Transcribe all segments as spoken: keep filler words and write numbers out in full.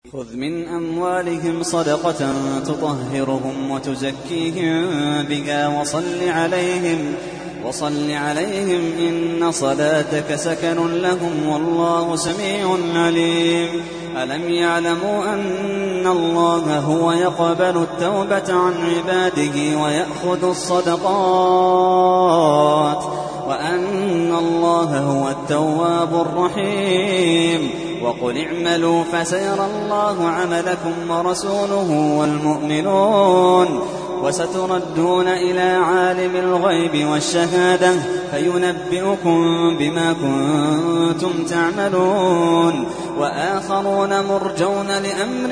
خذ من أموالهم صدقة تطهرهم وتزكيهم بها وصل عليهم وصل عليهم إن صلاتك سكن لهم والله سميع عليم. ألم يعلموا أن الله هو يقبل التوبة عن عباده ويأخذ الصدقات وأن الله هو التواب الرحيم. وقل اعملوا فسيرى الله عملكم ورسوله والمؤمنون وستردون إلى عالم الغيب والشهادة فينبئكم بما كنتم تعملون. وآخرون مرجون لأمر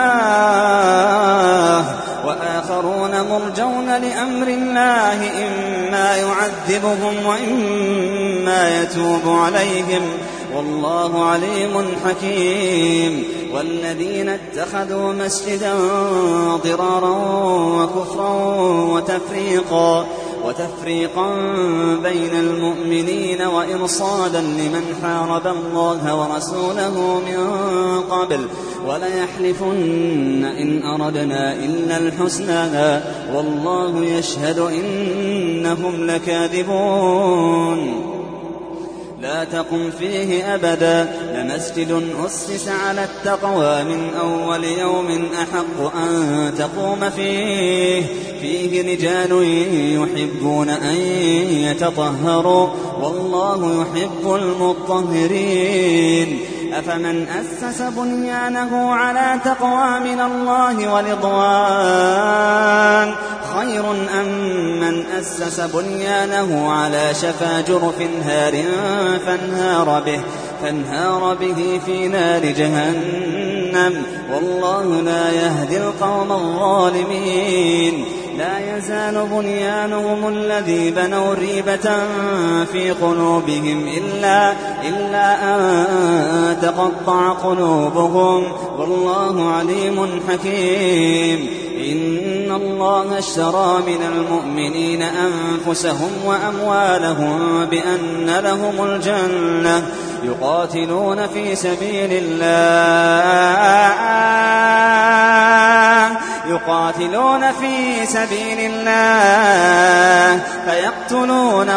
الله وآخرون مرجون لأمر الله إما يعذبهم وإما يتوب عليهم والله عليم حكيم. والذين اتخذوا مسجدا ضرارا وكفرا وتفريقا وتفريقا بين المؤمنين وإرصادا لمن حارب الله ورسوله من قبل وليحلفن إن أردنا إلا الحسنى والله يشهد إنهم لكاذبون. لا تقم فيه أبدا لمسجد أسس على التقوى من أول يوم أحق أن تقوم فيه فيه رجال يحبون أن يتطهروا والله يحب المطهرين. أفمن أسس بنيانه على تقوى من الله ورضوان خير أم من أسس بنيانه على شفا جرف هار فانهار به, فانهار به في نار جهنم والله لا يهدي القوم الظالمين. لا يزال بنيانهم الذي بنوا ريبة في قلوبهم إلا, إلا أن تقطع قلوبهم والله عليم حكيم. إن الله اشترى من المؤمنين أنفسهم وأموالهم بأن لهم الجنة يقاتلون في سبيل الله يقاتلون في سبيل الله فيقتلون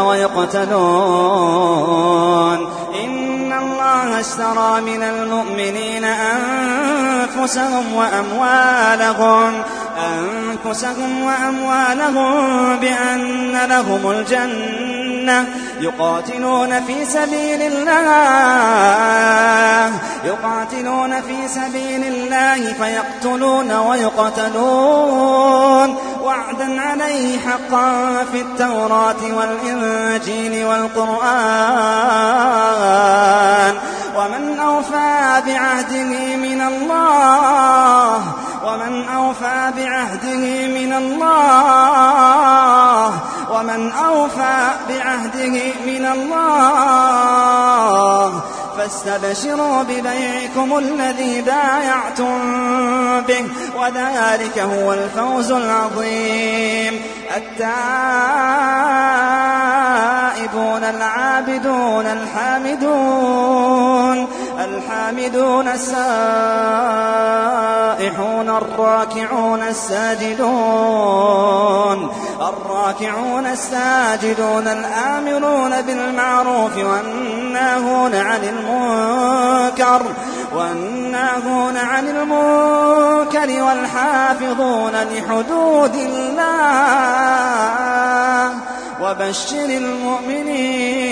ويقتلون. إن الله اشترى من المؤمنين أنفسهم وأموالهم أنفسهم وأموالهم بأن لهم الجنة يقاتلون في سبيل الله يقاتلون في سبيل الله فيقتلون ويقتلون وعدا عليه حقا في التوراة والإنجيل والقرآن. ومن أوفى بعهده من الله ومن أوفى بعهده من الله ومن أوفى بعهده من الله فاستبشروا ببيعكم الذي بايعتم به وذلك هو الفوز العظيم. التائبون العابدون الحامدون الحامدون السائحون الراكعون الساجدون الراكعون الساجدون الآمرون بالمعروف والناهون عن المنكر والناهون عن المنكر والحافظون لحدود الله وبشر المؤمنين.